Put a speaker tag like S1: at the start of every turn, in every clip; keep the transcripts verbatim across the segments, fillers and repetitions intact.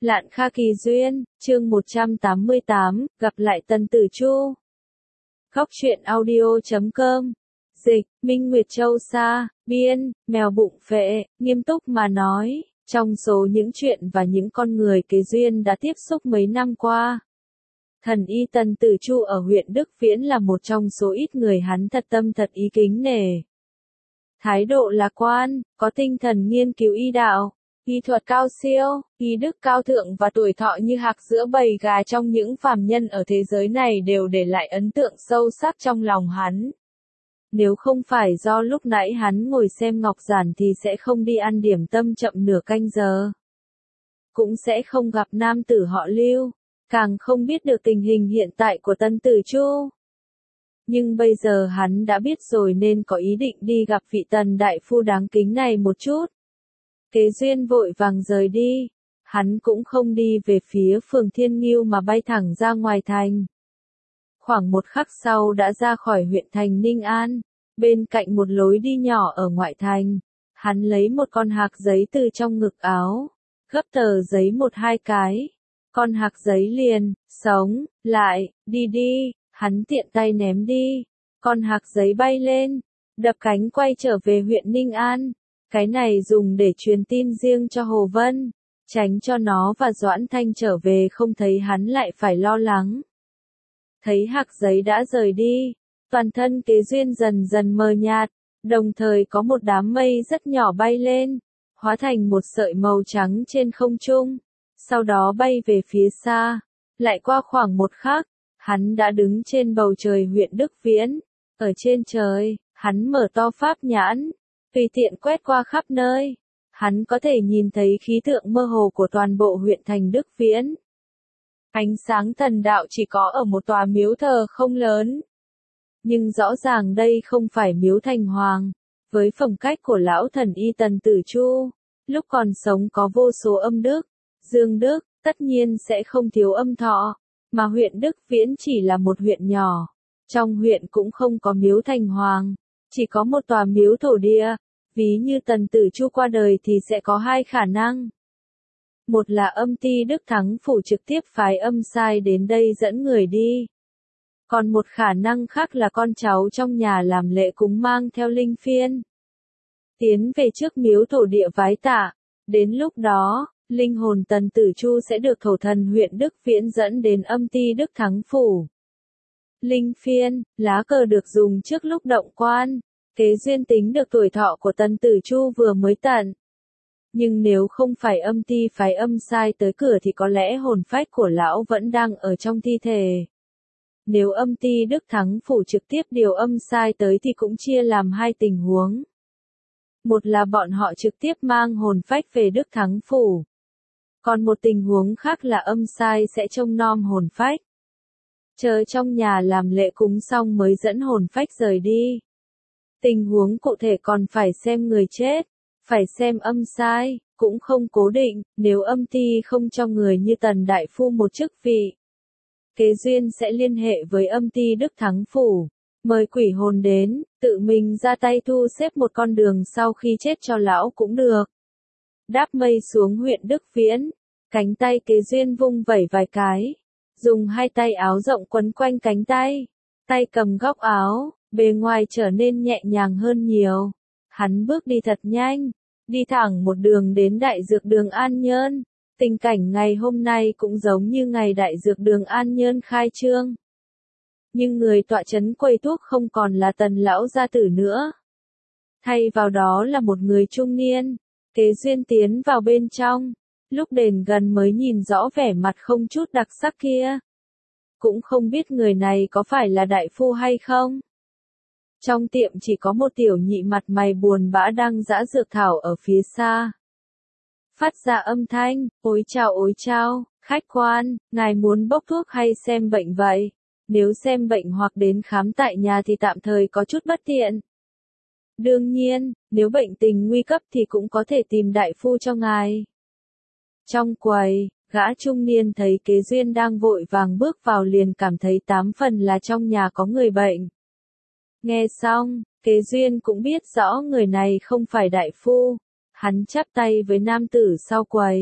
S1: Lạn Kha Kỳ Duyên, chương một trăm tám mươi tám, gặp lại Tần Tử Chu. Góc truyện audio chấm com. Dịch, Minh Nguyệt Châu Sa, biên, mèo bụng phệ, nghiêm túc mà nói, trong số những chuyện và những con người Kế Duyên đã tiếp xúc mấy năm qua, thần y Tần Tử Chu ở huyện Đức Viễn là một trong số ít người hắn thật tâm thật ý kính nể. Thái độ lạc quan, có tinh thần nghiên cứu y đạo, y thuật cao siêu, y đức cao thượng và tuổi thọ như hạc giữa bầy gà trong những phàm nhân ở thế giới này đều để lại ấn tượng sâu sắc trong lòng hắn. Nếu không phải do lúc nãy hắn ngồi xem ngọc giản thì sẽ không đi ăn điểm tâm chậm nửa canh giờ. Cũng sẽ không gặp nam tử họ Lưu, càng không biết được tình hình hiện tại của Tần Tử Chu. Nhưng bây giờ hắn đã biết rồi nên có ý định đi gặp vị Tần đại phu đáng kính này một chút. Kế Duyên vội vàng rời đi, hắn cũng không đi về phía phường Thiên Ngưu mà bay thẳng ra ngoài thành. Khoảng một khắc sau đã ra khỏi huyện thành Ninh An, bên cạnh một lối đi nhỏ ở ngoại thành, hắn lấy một con hạc giấy từ trong ngực áo, gấp tờ giấy một hai cái, con hạc giấy liền, sống, lại, đi đi, hắn tiện tay ném đi, con hạc giấy bay lên, đập cánh quay trở về huyện Ninh An. Cái này dùng để truyền tin riêng cho Hồ Vân, tránh cho nó và Doãn Thanh trở về không thấy hắn lại phải lo lắng. Thấy hạc giấy đã rời đi, toàn thân Kế Duyên dần dần mờ nhạt, đồng thời có một đám mây rất nhỏ bay lên, hóa thành một sợi màu trắng trên không trung, sau đó bay về phía xa, lại qua khoảng một khắc, hắn đã đứng trên bầu trời huyện Đức Viễn, ở trên trời, hắn mở to pháp nhãn, tùy tiện quét qua khắp nơi, hắn có thể nhìn thấy khí tượng mơ hồ của toàn bộ huyện thành Đức Viễn. Ánh sáng thần đạo chỉ có ở một tòa miếu thờ không lớn. Nhưng rõ ràng đây không phải miếu thành hoàng, với phong cách của lão thần y Tần Tử Chu, lúc còn sống có vô số âm đức, dương đức, tất nhiên sẽ không thiếu âm thọ, mà huyện Đức Viễn chỉ là một huyện nhỏ, trong huyện cũng không có miếu thành hoàng. Chỉ có một tòa miếu thổ địa, ví như Tần Tử Chu qua đời thì sẽ có hai khả năng. Một là âm ty Đức Thắng Phủ trực tiếp phái âm sai đến đây dẫn người đi. Còn một khả năng khác là con cháu trong nhà làm lễ cúng mang theo linh phiên. Tiến về trước miếu thổ địa vái tạ, đến lúc đó, linh hồn Tần Tử Chu sẽ được thổ thần huyện Đức Viễn dẫn đến âm ty Đức Thắng Phủ. Linh phiên, lá cờ được dùng trước lúc động quan. Kế Duyên tính được tuổi thọ của Tần Tử Chu vừa mới tận. Nhưng nếu không phải âm ty phái âm sai tới cửa thì có lẽ hồn phách của lão vẫn đang ở trong thi thể. Nếu âm ty Đức Thắng Phủ trực tiếp điều âm sai tới thì cũng chia làm hai tình huống. Một là bọn họ trực tiếp mang hồn phách về Đức Thắng Phủ. Còn một tình huống khác là âm sai sẽ trông nom hồn phách. Chờ trong nhà làm lễ cúng xong mới dẫn hồn phách rời đi. Tình huống cụ thể còn phải xem người chết, phải xem âm sai, cũng không cố định, nếu âm ty không cho người như Tần đại phu một chức vị. Kế Duyên sẽ liên hệ với âm ty Đức Thắng Phủ, mời quỷ hồn đến, tự mình ra tay thu xếp một con đường sau khi chết cho lão cũng được. Đáp mây xuống huyện Đức Viễn, cánh tay Kế Duyên vung vẩy vài cái, dùng hai tay áo rộng quấn quanh cánh tay, tay cầm góc áo. Bề ngoài trở nên nhẹ nhàng hơn nhiều. Hắn bước đi thật nhanh, đi thẳng một đường đến Đại Dược Đường An Nhơn. Tình cảnh ngày hôm nay cũng giống như ngày Đại Dược Đường An Nhơn khai trương. Nhưng người tọa trấn quầy thuốc không còn là Tần lão gia tử nữa. Thay vào đó là một người trung niên. Kế Duyên tiến vào bên trong, lúc đến gần mới nhìn rõ vẻ mặt không chút đặc sắc kia. Cũng không biết người này có phải là đại phu hay không. Trong tiệm chỉ có một tiểu nhị mặt mày buồn bã đang giã dược thảo ở phía xa. Phát ra âm thanh, ôi chao ôi chao, khách quan, ngài muốn bốc thuốc hay xem bệnh vậy? Nếu xem bệnh hoặc đến khám tại nhà thì tạm thời có chút bất tiện. Đương nhiên, nếu bệnh tình nguy cấp thì cũng có thể tìm đại phu cho ngài. Trong quầy, gã trung niên thấy Kế Duyên đang vội vàng bước vào liền cảm thấy tám phần là trong nhà có người bệnh. Nghe xong, Kế Duyên cũng biết rõ người này không phải đại phu. Hắn chắp tay với nam tử sau quầy.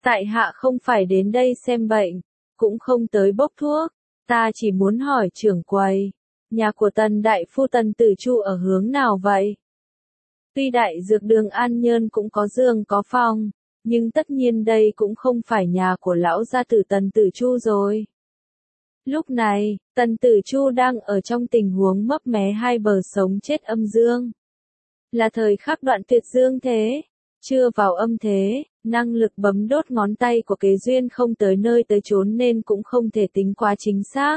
S1: Tại hạ không phải đến đây xem bệnh, cũng không tới bốc thuốc, ta chỉ muốn hỏi trưởng quầy, nhà của Tần đại phu Tần Tử Chu ở hướng nào vậy? Tuy đại dược đường An Nhơn cũng có giường có phòng, nhưng tất nhiên đây cũng không phải nhà của lão gia tử Tần Tử Chu rồi. Lúc này, Tần Tử Chu đang ở trong tình huống mấp mé hai bờ sống chết âm dương. Là thời khắc đoạn tuyệt dương thế, chưa vào âm thế, năng lực bấm đốt ngón tay của Kế Duyên không tới nơi tới chốn nên cũng không thể tính quá chính xác.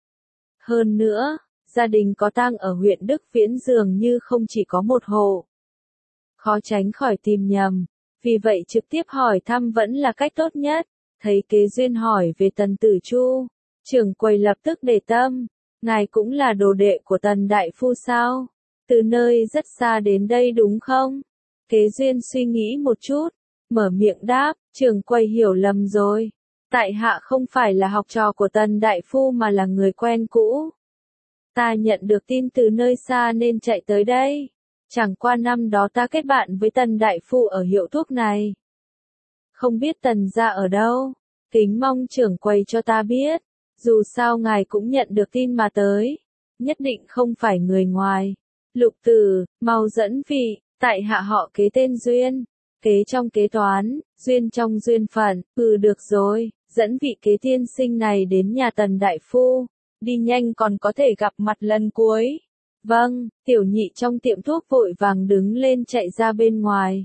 S1: Hơn nữa, gia đình có tang ở huyện Đức Viễn dường như không chỉ có một hộ. Khó tránh khỏi tìm nhầm, vì vậy trực tiếp hỏi thăm vẫn là cách tốt nhất. Thấy Kế Duyên hỏi về Tần Tử Chu, trưởng quầy lập tức để tâm, ngài cũng là đồ đệ của Tần đại phu sao? Từ nơi rất xa đến đây đúng không? Kế Duyên suy nghĩ một chút, mở miệng đáp, trưởng quầy hiểu lầm rồi. Tại hạ không phải là học trò của Tần đại phu mà là người quen cũ. Ta nhận được tin từ nơi xa nên chạy tới đây. Chẳng qua năm đó ta kết bạn với Tần đại phu ở hiệu thuốc này. Không biết Tần gia ở đâu, kính mong trưởng quầy cho ta biết. Dù sao ngài cũng nhận được tin mà tới, nhất định không phải người ngoài. Lục Tử, mau dẫn vị, tại hạ họ Kế tên Duyên, kế trong kế toán, duyên trong duyên phận, ừ được rồi, dẫn vị Kế tiên sinh này đến nhà Tần đại phu, đi nhanh còn có thể gặp mặt lần cuối. Vâng, tiểu nhị trong tiệm thuốc vội vàng đứng lên chạy ra bên ngoài.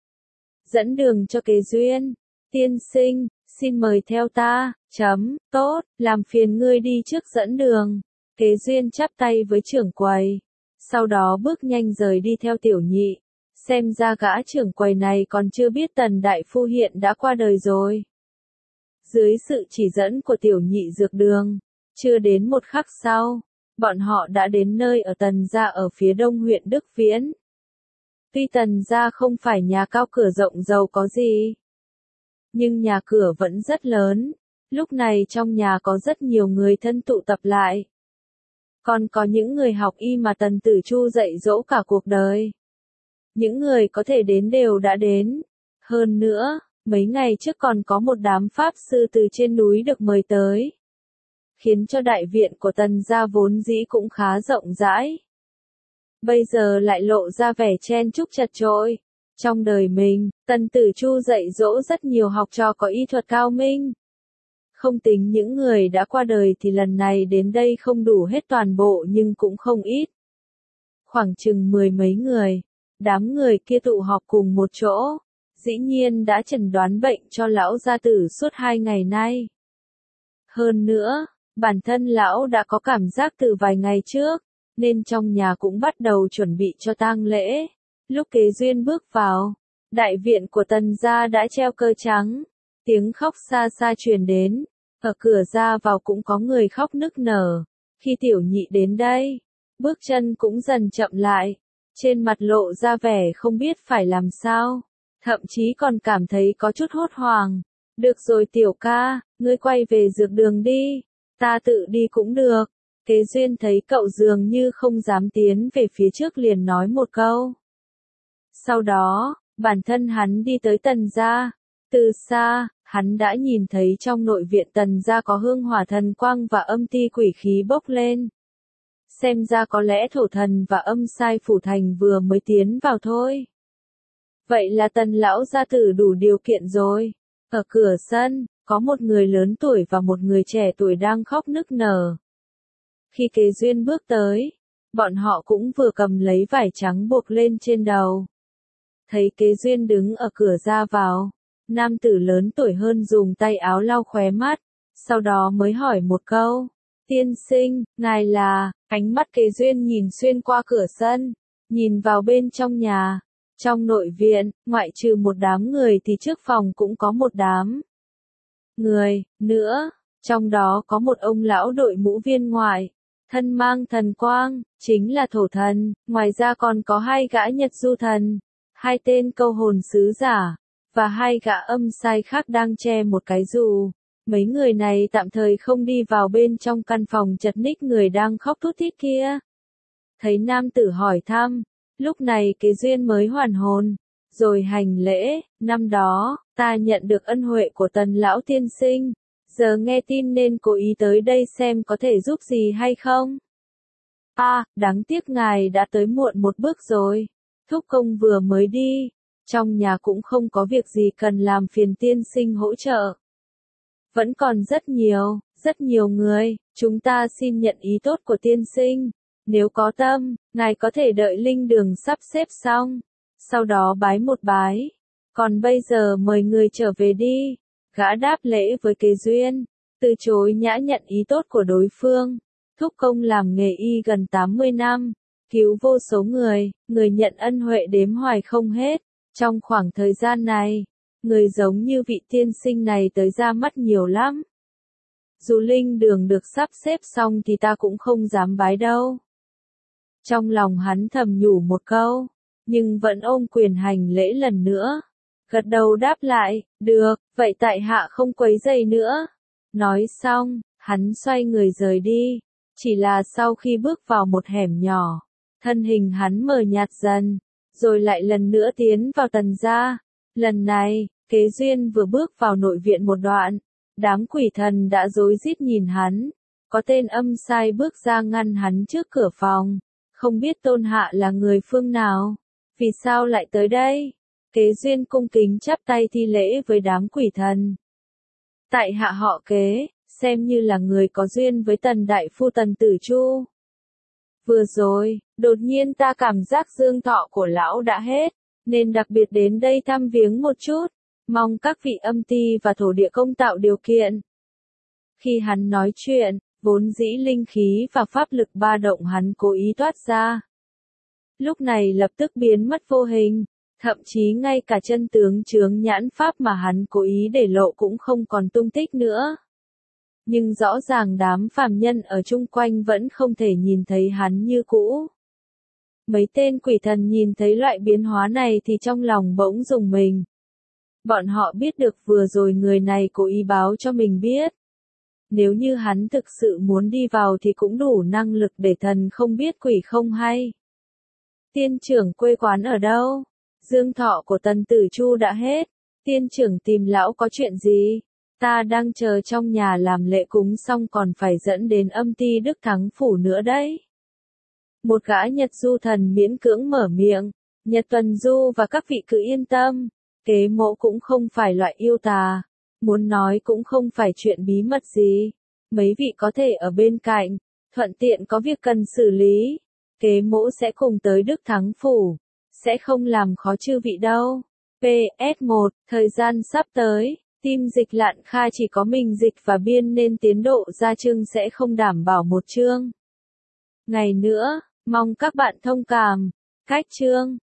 S1: Dẫn đường cho Kế Duyên, tiên sinh, xin mời theo ta, chấm, tốt, làm phiền ngươi đi trước dẫn đường. Kế Duyên chắp tay với trưởng quầy, sau đó bước nhanh rời đi theo tiểu nhị. Xem ra gã trưởng quầy này còn chưa biết Tần đại phu hiện đã qua đời rồi. Dưới sự chỉ dẫn của tiểu nhị dược đường, chưa đến một khắc sau, bọn họ đã đến nơi ở Tần gia ở phía đông huyện Đức Viễn. Tuy Tần gia không phải nhà cao cửa rộng giàu có gì, nhưng nhà cửa vẫn rất lớn. Lúc này trong nhà có rất nhiều người thân tụ tập lại. Còn có những người học y mà Tần Tử Chu dạy dỗ cả cuộc đời. Những người có thể đến đều đã đến. Hơn nữa, mấy ngày trước còn có một đám pháp sư từ trên núi được mời tới. Khiến cho đại viện của Tần gia vốn dĩ cũng khá rộng rãi. Bây giờ lại lộ ra vẻ chen chúc chật chội. Trong đời mình, Tần Tử Chu dạy dỗ rất nhiều học trò có y thuật cao minh. Không tính những người đã qua đời thì lần này đến đây không đủ hết toàn bộ nhưng cũng không ít. Khoảng chừng mười mấy người, đám người kia tụ họp cùng một chỗ, dĩ nhiên đã chẩn đoán bệnh cho lão gia tử suốt hai ngày nay. Hơn nữa, bản thân lão đã có cảm giác từ vài ngày trước, nên trong nhà cũng bắt đầu chuẩn bị cho tang lễ. Lúc Kế Duyên bước vào, đại viện của Tần gia đã treo cờ trắng, tiếng khóc xa xa truyền đến, ở cửa ra vào cũng có người khóc nức nở. Khi tiểu nhị đến đây, bước chân cũng dần chậm lại, trên mặt lộ ra vẻ không biết phải làm sao, thậm chí còn cảm thấy có chút hốt hoảng. Được rồi tiểu ca, ngươi quay về dược đường đi, ta tự đi cũng được. Kế Duyên thấy cậu dường như không dám tiến về phía trước liền nói một câu. Sau đó, bản thân hắn đi tới Tần gia. Từ xa, hắn đã nhìn thấy trong nội viện Tần gia có hương hỏa thần quang và âm ti quỷ khí bốc lên. Xem ra có lẽ thổ thần và âm sai phủ thành vừa mới tiến vào thôi. Vậy là Tần lão gia tử đủ điều kiện rồi. Ở cửa sân, có một người lớn tuổi và một người trẻ tuổi đang khóc nức nở. Khi Kế Duyên bước tới, bọn họ cũng vừa cầm lấy vải trắng buộc lên trên đầu. Thấy Kế Duyên đứng ở cửa ra vào, nam tử lớn tuổi hơn dùng tay áo lau khóe mắt, sau đó mới hỏi một câu. Tiên sinh, ngài là, ánh mắt Kế Duyên nhìn xuyên qua cửa sân, nhìn vào bên trong nhà. Trong nội viện, ngoại trừ một đám người thì trước phòng cũng có một đám người, nữa, trong đó có một ông lão đội mũ viên ngoại, thân mang thần quang, chính là thổ thần, ngoài ra còn có hai gã nhật du thần, hai tên câu hồn sứ giả, và hai gã âm sai khác đang che một cái dù. Mấy người này tạm thời không đi vào bên trong căn phòng chật ních người đang khóc thút thít kia. Thấy nam tử hỏi thăm, lúc này Kế Duyên mới hoàn hồn, rồi hành lễ, năm đó, ta nhận được ân huệ của Tần lão tiên sinh, giờ nghe tin nên cố ý tới đây xem có thể giúp gì hay không. A, à, đáng tiếc ngài đã tới muộn một bước rồi. Thúc công vừa mới đi, trong nhà cũng không có việc gì cần làm phiền tiên sinh hỗ trợ. Vẫn còn rất nhiều, rất nhiều người, chúng ta xin nhận ý tốt của tiên sinh. Nếu có tâm, ngài có thể đợi linh đường sắp xếp xong, sau đó bái một bái. Còn bây giờ mời người trở về đi. Gã đáp lễ với Kế Duyên, từ chối nhã nhận ý tốt của đối phương. Thúc công làm nghề y gần tám mươi năm, cứu vô số người, người nhận ân huệ đếm hoài không hết. Trong khoảng thời gian này, người giống như vị tiên sinh này tới ra mắt nhiều lắm. Dù linh đường được sắp xếp xong thì ta cũng không dám bái đâu. Trong lòng hắn thầm nhủ một câu, nhưng vẫn ôm quyền hành lễ lần nữa. Gật đầu đáp lại, được, vậy tại hạ không quấy rầy nữa. Nói xong, hắn xoay người rời đi. Chỉ là sau khi bước vào một hẻm nhỏ, thân hình hắn mờ nhạt dần, rồi lại lần nữa tiến vào Tần gia. Lần này, Kế Duyên vừa bước vào nội viện một đoạn, đám quỷ thần đã rối rít nhìn hắn. Có tên âm sai bước ra ngăn hắn trước cửa phòng. Không biết Tôn Hạ là người phương nào? Vì sao lại tới đây? Kế Duyên cung kính chắp tay thi lễ với đám quỷ thần. Tại hạ họ Kế, xem như là người có duyên với Tần đại phu Tần Tử Chu. Vừa rồi, đột nhiên ta cảm giác dương thọ của lão đã hết, nên đặc biệt đến đây thăm viếng một chút, mong các vị âm ty và thổ địa công tạo điều kiện. Khi hắn nói chuyện, vốn dĩ linh khí và pháp lực ba động hắn cố ý toát ra. Lúc này lập tức biến mất vô hình, thậm chí ngay cả chân tướng chướng nhãn pháp mà hắn cố ý để lộ cũng không còn tung tích nữa. Nhưng rõ ràng đám phàm nhân ở chung quanh vẫn không thể nhìn thấy hắn như cũ. Mấy tên quỷ thần nhìn thấy loại biến hóa này thì trong lòng bỗng rùng mình. Bọn họ biết được vừa rồi người này cố ý báo cho mình biết. Nếu như hắn thực sự muốn đi vào thì cũng đủ năng lực để thần không biết quỷ không hay. Tiên trưởng quê quán ở đâu? Dương thọ của Tần Tử Chu đã hết. Tiên trưởng tìm lão có chuyện gì? Ta đang chờ trong nhà làm lễ cúng xong còn phải dẫn đến âm ty Đức Thắng Phủ nữa đấy. Một gã Nhật Du thần miễn cưỡng mở miệng. Nhật Tuần Du và các vị cứ yên tâm. Kế mộ cũng không phải loại yêu tà. Muốn nói cũng không phải chuyện bí mật gì. Mấy vị có thể ở bên cạnh. Thuận tiện có việc cần xử lý. Kế mộ sẽ cùng tới Đức Thắng Phủ. Sẽ không làm khó chư vị đâu. pê ét một, thời gian sắp tới. Team dịch lạn khai chỉ có mình dịch và biên nên tiến độ ra chương sẽ không đảm bảo một chương. Ngày nữa, mong các bạn thông cảm. Cách chương.